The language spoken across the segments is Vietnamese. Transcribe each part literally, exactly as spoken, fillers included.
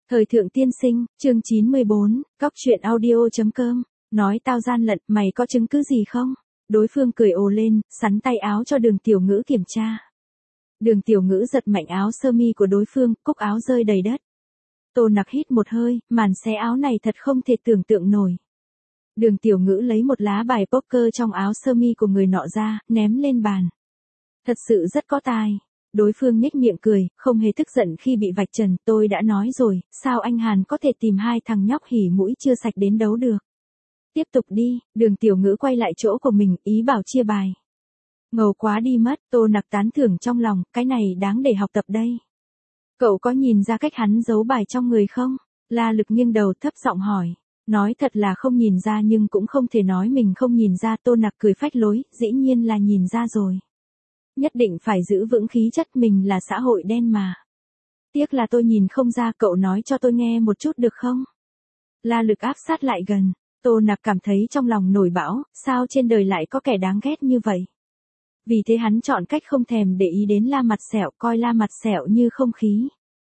Thời thượng tiên sinh, chương chín mươi bốn, cóc truyện audio.com, nói tao gian lận, mày có chứng cứ gì không? Đối phương cười ồ lên, sắn tay áo cho đường tiểu ngữ kiểm tra. Đường tiểu ngữ giật mạnh áo sơ mi của đối phương, cúc áo rơi đầy đất. Tô Nặc hít một hơi, màn xé áo này thật không thể tưởng tượng nổi. Đường tiểu ngữ lấy một lá bài poker trong áo sơ mi của người nọ ra, ném lên bàn. Thật sự rất có tài. Đối phương nhếch miệng cười, không hề tức giận khi bị vạch trần, tôi đã nói rồi, sao anh Hàn có thể tìm hai thằng nhóc hỉ mũi chưa sạch đến đấu được. Tiếp tục đi, đường tiểu ngữ quay lại chỗ của mình, ý bảo chia bài. Ngầu quá đi mất, Tô Nặc tán thưởng trong lòng, cái này đáng để học tập đây. Cậu có nhìn ra cách hắn giấu bài trong người không? La Lực nghiêng đầu thấp giọng hỏi. Nói thật là không nhìn ra nhưng cũng không thể nói mình không nhìn ra. Tô Nặc cười phách lối, dĩ nhiên là nhìn ra rồi. Nhất định phải giữ vững khí chất, mình là xã hội đen mà. Tiếc là tôi nhìn không ra, cậu nói cho tôi nghe một chút được không? La Lực áp sát lại gần. Tô Nặc cảm thấy trong lòng nổi bão, sao trên đời lại có kẻ đáng ghét như vậy? Vì thế hắn chọn cách không thèm để ý đến La Mặt Sẹo, coi La Mặt Sẹo như không khí.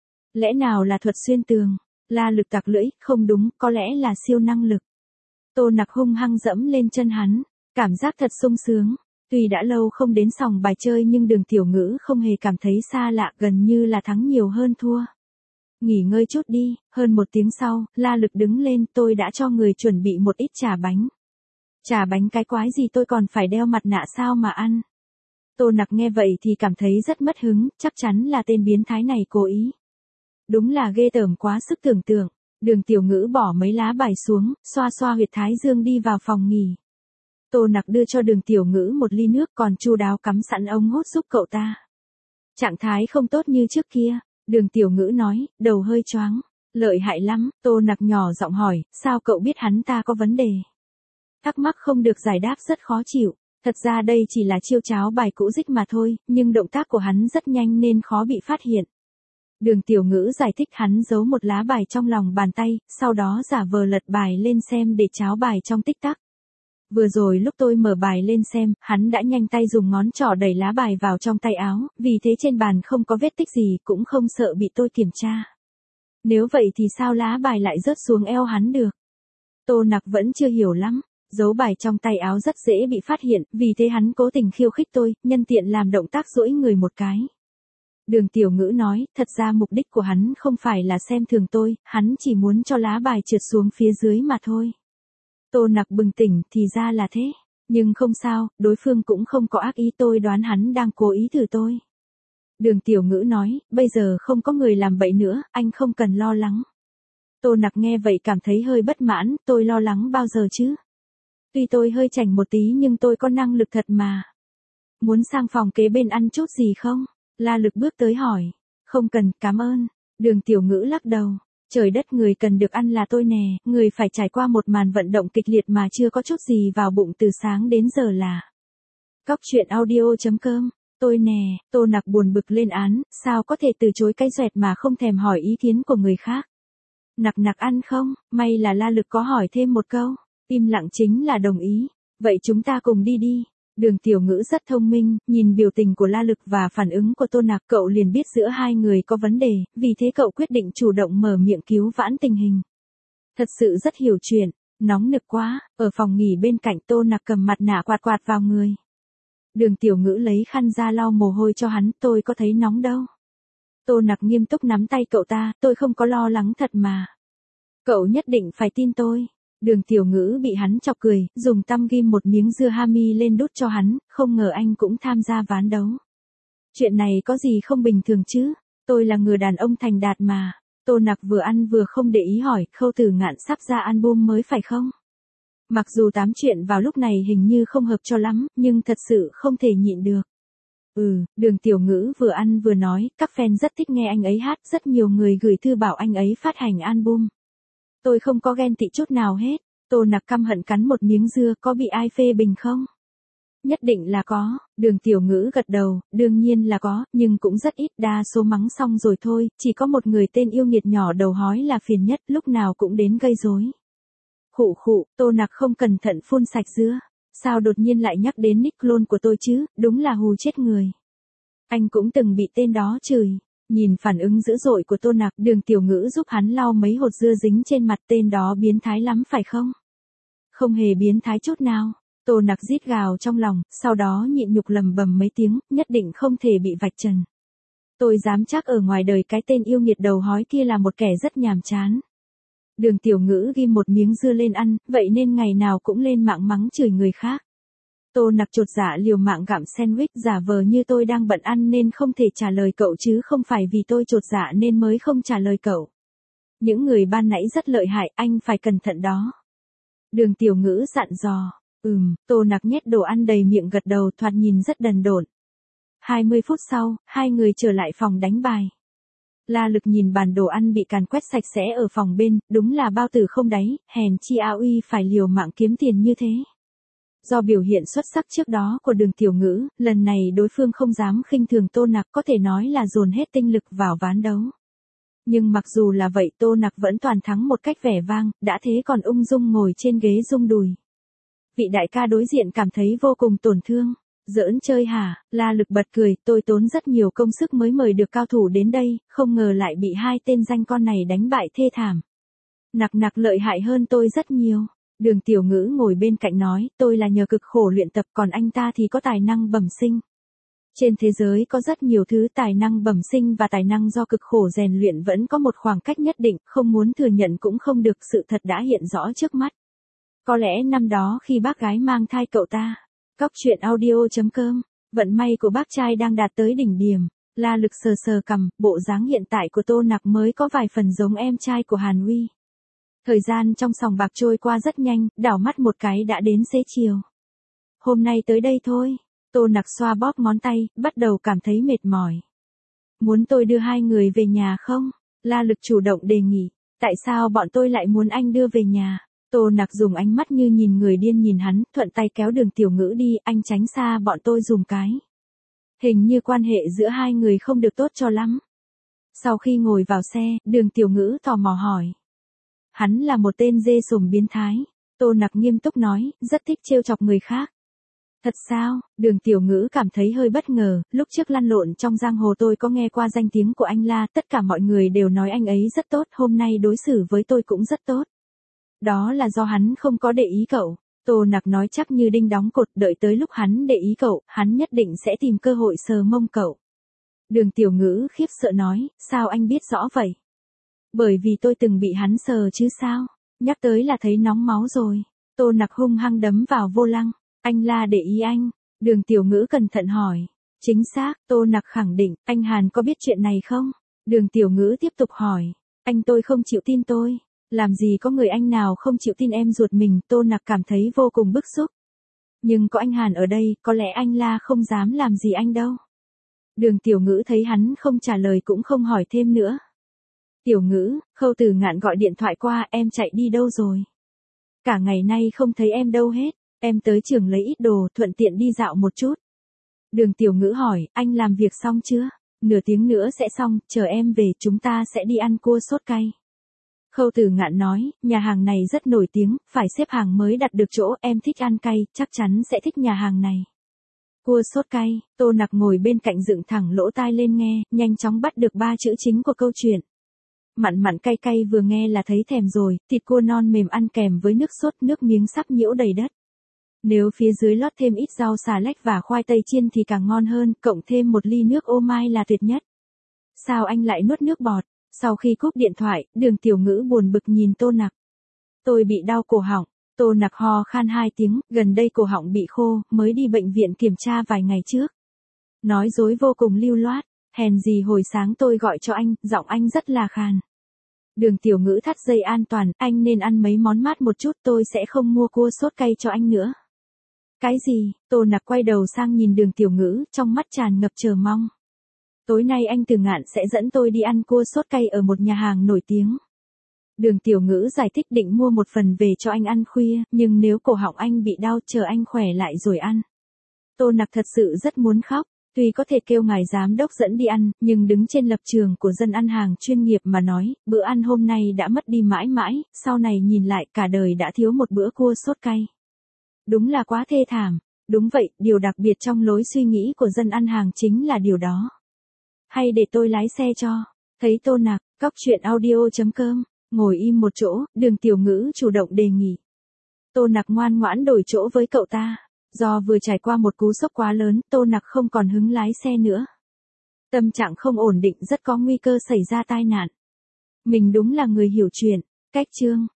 Lẽ nào là thuật xuyên tường? La Lực tặc lưỡi, không đúng, có lẽ là siêu năng lực. Tô Nặc hung hăng dẫm lên chân hắn, cảm giác thật sung sướng. Tuy đã lâu không đến sòng bài chơi nhưng đường tiểu ngữ không hề cảm thấy xa lạ, gần như là thắng nhiều hơn thua. Nghỉ ngơi chút đi, hơn một tiếng sau, La Lực đứng lên, tôi đã cho người chuẩn bị một ít trà bánh. Trà bánh cái quái gì, tôi còn phải đeo mặt nạ sao mà ăn? Tô Nặc nghe vậy thì cảm thấy rất mất hứng, chắc chắn là tên biến thái này cố ý. Đúng là ghê tởm quá sức tưởng tượng. Đường tiểu ngữ bỏ mấy lá bài xuống, xoa xoa huyệt thái dương đi vào phòng nghỉ. Tô Nặc đưa cho đường tiểu ngữ một ly nước, còn chu đáo cắm sẵn ống hút giúp cậu ta. Trạng thái không tốt như trước kia, đường tiểu ngữ nói, đầu hơi choáng. Lợi hại lắm. Tô Nặc nhỏ giọng hỏi, sao cậu biết hắn ta có vấn đề? Thắc mắc không được giải đáp rất khó chịu. Thật ra đây chỉ là chiêu cháo bài cũ dích mà thôi, nhưng động tác của hắn rất nhanh nên khó bị phát hiện. Đường tiểu ngữ giải thích hắn giấu một lá bài trong lòng bàn tay, sau đó giả vờ lật bài lên xem để cháo bài trong tích tắc. Vừa rồi lúc tôi mở bài lên xem, hắn đã nhanh tay dùng ngón trỏ đẩy lá bài vào trong tay áo, vì thế trên bàn không có vết tích gì, cũng không sợ bị tôi kiểm tra. Nếu vậy thì sao lá bài lại rớt xuống eo hắn được? Tô Nặc vẫn chưa hiểu lắm. Giấu bài trong tay áo rất dễ bị phát hiện, vì thế hắn cố tình khiêu khích tôi, nhân tiện làm động tác duỗi người một cái. Đường tiểu ngữ nói, thật ra mục đích của hắn không phải là xem thường tôi, hắn chỉ muốn cho lá bài trượt xuống phía dưới mà thôi. Tô Nặc bừng tỉnh, thì ra là thế. Nhưng không sao, đối phương cũng không có ác ý, tôi đoán hắn đang cố ý thử tôi. Đường tiểu ngữ nói, bây giờ không có người làm bậy nữa, anh không cần lo lắng. Tô Nặc nghe vậy cảm thấy hơi bất mãn, tôi lo lắng bao giờ chứ? Tuy tôi hơi chảnh một tí nhưng tôi có năng lực thật mà. Muốn sang phòng kế bên ăn chút gì không? La Lực bước tới hỏi. Không cần, cảm ơn. Đường tiểu ngữ lắc đầu. Trời đất, người cần được ăn là tôi nè, người phải trải qua một màn vận động kịch liệt mà chưa có chút gì vào bụng từ sáng đến giờ là. Cóc truyện audio.com, tôi nè. Tô Nặc buồn bực lên án, sao có thể từ chối cái doẹt mà không thèm hỏi ý kiến của người khác. Nặc nặc ăn không? May là La Lực có hỏi thêm một câu. Im lặng chính là đồng ý. Vậy chúng ta cùng đi đi. Đường tiểu ngữ rất thông minh, nhìn biểu tình của La Lực và phản ứng của Tô Nặc, cậu liền biết giữa hai người có vấn đề, vì thế cậu quyết định chủ động mở miệng cứu vãn tình hình. Thật sự rất hiểu chuyện, nóng nực quá. Ở phòng nghỉ bên cạnh, Tô Nặc cầm mặt nạ quạt quạt vào người. Đường tiểu ngữ lấy khăn ra lau mồ hôi cho hắn, tôi có thấy nóng đâu. Tô Nặc nghiêm túc nắm tay cậu ta, tôi không có lo lắng thật mà. Cậu nhất định phải tin tôi. Đường tiểu ngữ bị hắn chọc cười, dùng tăm ghim một miếng dưa hami lên đút cho hắn, không ngờ anh cũng tham gia ván đấu. Chuyện này có gì không bình thường chứ? Tôi là người đàn ông thành đạt mà. Tô Nặc vừa ăn vừa không để ý hỏi, Khâu Tử Ngạn sắp ra album mới phải không? Mặc dù tám chuyện vào lúc này hình như không hợp cho lắm, nhưng thật sự không thể nhịn được. Ừ, đường tiểu ngữ vừa ăn vừa nói, các fan rất thích nghe anh ấy hát, rất nhiều người gửi thư bảo anh ấy phát hành album. Tôi không có ghen tị chút nào hết. Tô Nặc căm hận cắn một miếng dưa, có bị ai phê bình không? Nhất định là có. Đường tiểu ngữ gật đầu, đương nhiên là có, nhưng cũng rất ít, đa số mắng xong rồi thôi, chỉ có một người tên yêu nghiệt nhỏ đầu hói là phiền nhất, lúc nào cũng đến gây rối. Khụ khụ, Tô Nặc không cẩn thận phun sạch dưa. Sao đột nhiên lại nhắc đến nick clone của tôi chứ, đúng là hù chết người. Anh cũng từng bị tên đó chửi. Nhìn phản ứng dữ dội của Tô Nặc, Đường Tiểu Ngữ giúp hắn lau mấy hột dưa dính trên mặt, tên đó biến thái lắm phải không? Không hề biến thái chút nào. Tô Nặc rít gào trong lòng, sau đó nhịn nhục lầm bầm mấy tiếng, nhất định không thể bị vạch trần. Tôi dám chắc ở ngoài đời cái tên yêu nghiệt đầu hói kia là một kẻ rất nhàm chán. Đường Tiểu Ngữ ghim một miếng dưa lên ăn, vậy nên ngày nào cũng lên mạng mắng chửi người khác. Tô Nặc chột dạ liều mạng gặm sandwich, giả vờ như tôi đang bận ăn nên không thể trả lời cậu chứ không phải vì tôi chột dạ nên mới không trả lời cậu. Những người ban nãy rất lợi hại, anh phải cẩn thận đó. Đường Tiểu Ngữ dặn dò. Ừm, Tô Nặc nhét đồ ăn đầy miệng gật đầu, thoạt nhìn rất đần độn. hai mươi phút sau, hai người trở lại phòng đánh bài. La Lực nhìn bàn đồ ăn bị càn quét sạch sẽ ở phòng bên, đúng là bao tử không đáy, hèn chi A Uy phải liều mạng kiếm tiền như thế. Do biểu hiện xuất sắc trước đó của Đường Tiểu Ngữ, lần này đối phương không dám khinh thường Tô Nặc, có thể nói là dồn hết tinh lực vào ván đấu. Nhưng mặc dù là vậy, Tô Nặc vẫn toàn thắng một cách vẻ vang, đã thế còn ung dung ngồi trên ghế rung đùi. Vị đại ca đối diện cảm thấy vô cùng tổn thương. Giỡn chơi hả? La Lực bật cười, tôi tốn rất nhiều công sức mới mời được cao thủ đến đây, không ngờ lại bị hai tên danh con này đánh bại thê thảm. Nặc nặc lợi hại hơn tôi rất nhiều. Đường Tiểu Ngữ ngồi bên cạnh nói, tôi là nhờ cực khổ luyện tập, còn anh ta thì có tài năng bẩm sinh. Trên thế giới có rất nhiều thứ, tài năng bẩm sinh và tài năng do cực khổ rèn luyện vẫn có một khoảng cách nhất định, không muốn thừa nhận cũng không được, sự thật đã hiện rõ trước mắt. Có lẽ năm đó khi bác gái mang thai cậu ta, Cóc truyện audio chấm com, vận may của bác trai đang đạt tới đỉnh điểm. La Lực sờ sờ cằm, bộ dáng hiện tại của Tô Nặc mới có vài phần giống em trai của Hàn Uy. Thời gian trong sòng bạc trôi qua rất nhanh, đảo mắt một cái đã đến xế chiều. Hôm nay tới đây thôi. Tô Nặc xoa bóp ngón tay, bắt đầu cảm thấy mệt mỏi. Muốn tôi đưa hai người về nhà không? La Lực chủ động đề nghị. Tại sao bọn tôi lại muốn anh đưa về nhà? Tô Nặc dùng ánh mắt như nhìn người điên nhìn hắn, thuận tay kéo Đường Tiểu Ngữ đi, anh tránh xa bọn tôi dùm cái. Hình như quan hệ giữa hai người không được tốt cho lắm. Sau khi ngồi vào xe, Đường Tiểu Ngữ tò mò hỏi. Hắn là một tên dê sồm biến thái. Tô Nặc nghiêm túc nói, rất thích trêu chọc người khác. Thật sao? Đường Tiểu Ngữ cảm thấy hơi bất ngờ, lúc trước lăn lộn trong giang hồ tôi có nghe qua danh tiếng của anh La, tất cả mọi người đều nói anh ấy rất tốt, hôm nay đối xử với tôi cũng rất tốt. Đó là do hắn không có để ý cậu. Tô Nặc nói chắc như đinh đóng cột, đợi tới lúc hắn để ý cậu, hắn nhất định sẽ tìm cơ hội sờ mông cậu. Đường Tiểu Ngữ khiếp sợ nói, sao anh biết rõ vậy? Bởi vì tôi từng bị hắn sờ chứ sao? Nhắc tới là thấy nóng máu rồi. Tô Nặc hung hăng đấm vào vô lăng. Anh La để ý anh. Đường Tiểu Ngữ cẩn thận hỏi. Chính xác, Tô Nặc khẳng định, anh Hàn có biết chuyện này không? Đường Tiểu Ngữ tiếp tục hỏi. Anh tôi không chịu tin tôi. Làm gì có người anh nào không chịu tin em ruột mình, Tô Nặc cảm thấy vô cùng bức xúc. Nhưng có anh Hàn ở đây, có lẽ anh La không dám làm gì anh đâu. Đường Tiểu Ngữ thấy hắn không trả lời cũng không hỏi thêm nữa. Tiểu Ngữ, Khâu Tử Ngạn gọi điện thoại qua, em chạy đi đâu rồi? Cả ngày nay không thấy em đâu hết, em tới trường lấy ít đồ, thuận tiện đi dạo một chút. Đường Tiểu Ngữ hỏi, anh làm việc xong chưa? Nửa tiếng nữa sẽ xong, chờ em về chúng ta sẽ đi ăn cua sốt cay. Khâu Tử Ngạn nói, nhà hàng này rất nổi tiếng, phải xếp hàng mới đặt được chỗ, em thích ăn cay, chắc chắn sẽ thích nhà hàng này. Cua sốt cay, Tô Nặc ngồi bên cạnh dựng thẳng lỗ tai lên nghe, nhanh chóng bắt được ba chữ chính của câu chuyện. Mặn mặn cay cay vừa nghe là thấy thèm rồi, thịt cua non mềm ăn kèm với nước sốt, nước miếng sắp nhiễu đầy đất. Nếu phía dưới lót thêm ít rau xà lách và khoai tây chiên thì càng ngon hơn, cộng thêm một ly nước ô mai là tuyệt nhất. Sao anh lại nuốt nước bọt? Sau khi cúp điện thoại, Đường Tiểu Ngữ buồn bực nhìn Tô Nặc. Tôi bị đau cổ họng. Tô Nặc ho khan hai tiếng, gần đây cổ họng bị khô, mới đi bệnh viện kiểm tra vài ngày trước. Nói dối vô cùng lưu loát, hèn gì hồi sáng tôi gọi cho anh, giọng anh rất là khàn. Đường Tiểu Ngữ thắt dây an toàn, anh nên ăn mấy món mát một chút, tôi sẽ không mua cua sốt cay cho anh nữa. Cái gì? Tô Nặc quay đầu sang nhìn Đường Tiểu Ngữ, trong mắt tràn ngập chờ mong. Tối nay anh Tử Ngạn sẽ dẫn tôi đi ăn cua sốt cay ở một nhà hàng nổi tiếng. Đường Tiểu Ngữ giải thích định mua một phần về cho anh ăn khuya, nhưng nếu cổ họng anh bị đau chờ anh khỏe lại rồi ăn. Tô Nặc thật sự rất muốn khóc, tuy có thể kêu ngài giám đốc dẫn đi ăn, nhưng đứng trên lập trường của dân ăn hàng chuyên nghiệp mà nói, bữa ăn hôm nay đã mất đi mãi mãi, sau này nhìn lại cả đời đã thiếu một bữa cua sốt cay. Đúng là quá thê thảm. Đúng vậy, điều đặc biệt trong lối suy nghĩ của dân ăn hàng chính là điều đó. Hay để tôi lái xe cho. Thấy Tô Nặc, cóc truyện audio chấm com, ngồi im một chỗ, Đường Tiểu Ngữ chủ động đề nghị. Tô Nặc ngoan ngoãn đổi chỗ với cậu ta. Do vừa trải qua một cú sốc quá lớn, Tô Nặc không còn hứng lái xe nữa. Tâm trạng không ổn định, rất có nguy cơ xảy ra tai nạn. Mình đúng là người hiểu chuyện. Cách chương